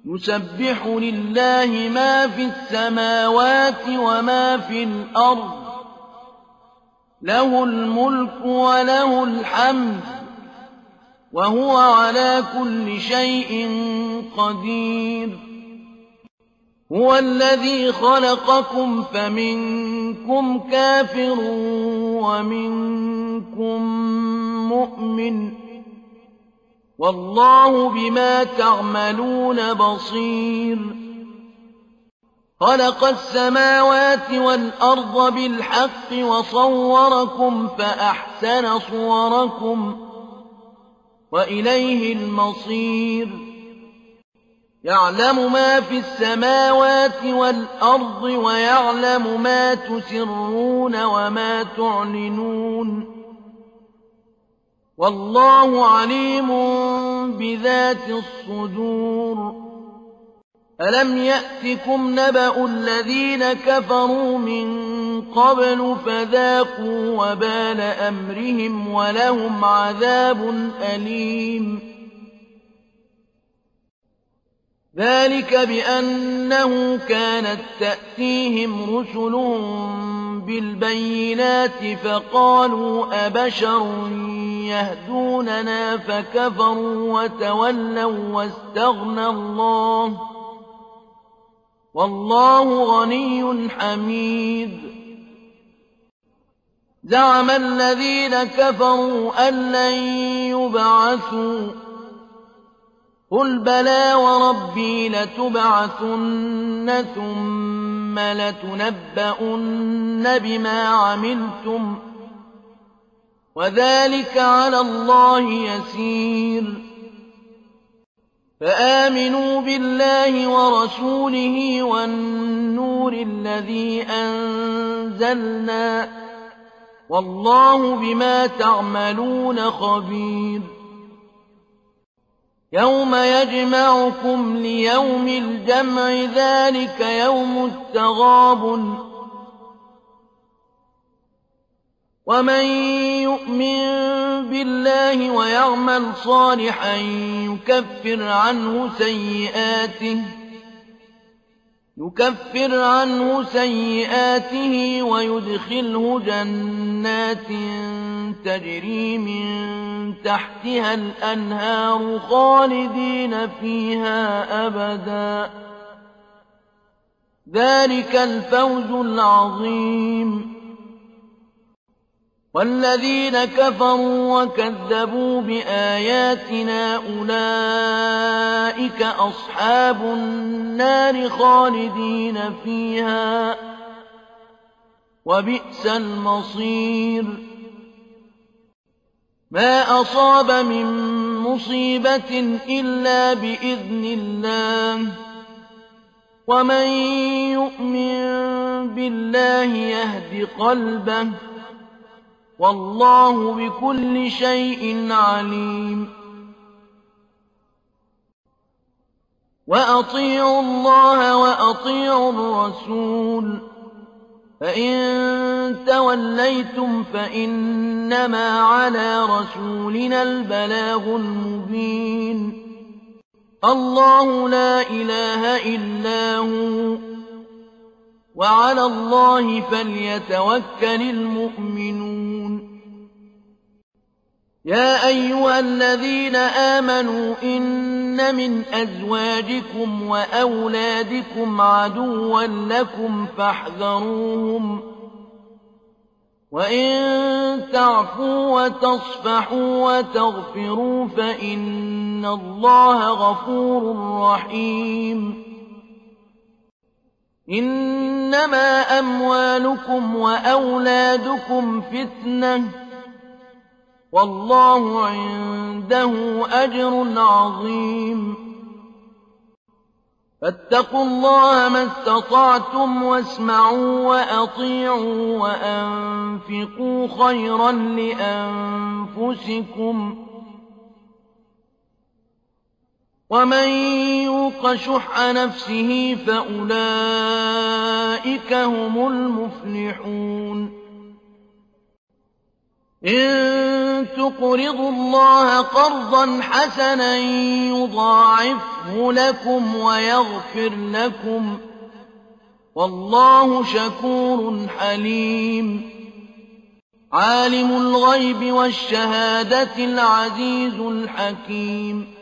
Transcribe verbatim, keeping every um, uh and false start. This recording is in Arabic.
يسبح لله ما في السماوات وما في الأرض له الملك وله الحمد وهو على كل شيء قدير هو الذي خلقكم فمنكم كافر ومنكم مؤمن والله بما تعملون بصير خلق السماوات والأرض بالحق وصوركم فأحسن صوركم وإليه المصير يعلم ما في السماوات والأرض ويعلم ما تسرون وما تعلنون والله عليم بذات الصدور ألم يأتكم نبأ الذين كفروا من قبل فذاقوا وبال أمرهم ولهم عذاب أليم ذلك بأنه كانت تأتيهم رسلهم بالبينات فقالوا أبشر يهدوننا فكفروا وتولوا واستغنى الله والله غني حميد زعم الذين كفروا أن لن يبعثوا قل بلى وربي لتبعثن ثم لتنبؤن بما عملتم وذلك على الله يسير فآمنوا بالله ورسوله والنور الذي أنزلنا والله بما تعملون خبير يوم يجمعكم ليوم الجمع ذلك يوم التغابن ومن يؤمن بالله ويعمل صالحا يكفر عنه سيئاته يكفر عنه سيئاته ويدخله جنات تجري من تحتها الأنهار خالدين فيها أبدا ذلك الفوز العظيم والذين كفروا وكذبوا بآياتنا أولئك أصحاب النار خالدين فيها وبئس المصير ما أصاب من مصيبة إلا بإذن الله ومن يؤمن بالله يهد قلبه والله بكل شيء عليم وأطيعوا الله وأطيعوا الرسول فإن توليتم فإنما على رسولنا البلاغ المبين الله لا إله إلا هو وعلى الله فليتوكل المؤمنون يا أيها الذين آمنوا إن من أزواجكم وأولادكم عدوا لكم فاحذروهم وإن تعفوا وتصفحوا وتغفروا فإن الله غفور رحيم إنما أموالكم وأولادكم فتنة والله عنده أجر عظيم فاتقوا الله ما استطعتم واسمعوا وأطيعوا وأنفقوا خيرا لأنفسكم ومن يوق شح نفسه فأولئك هم المفلحون إن تقرضوا الله قرضا حسنا يضاعفه لكم ويغفر لكم والله شكور حليم عالم الغيب والشهادة العزيز الحكيم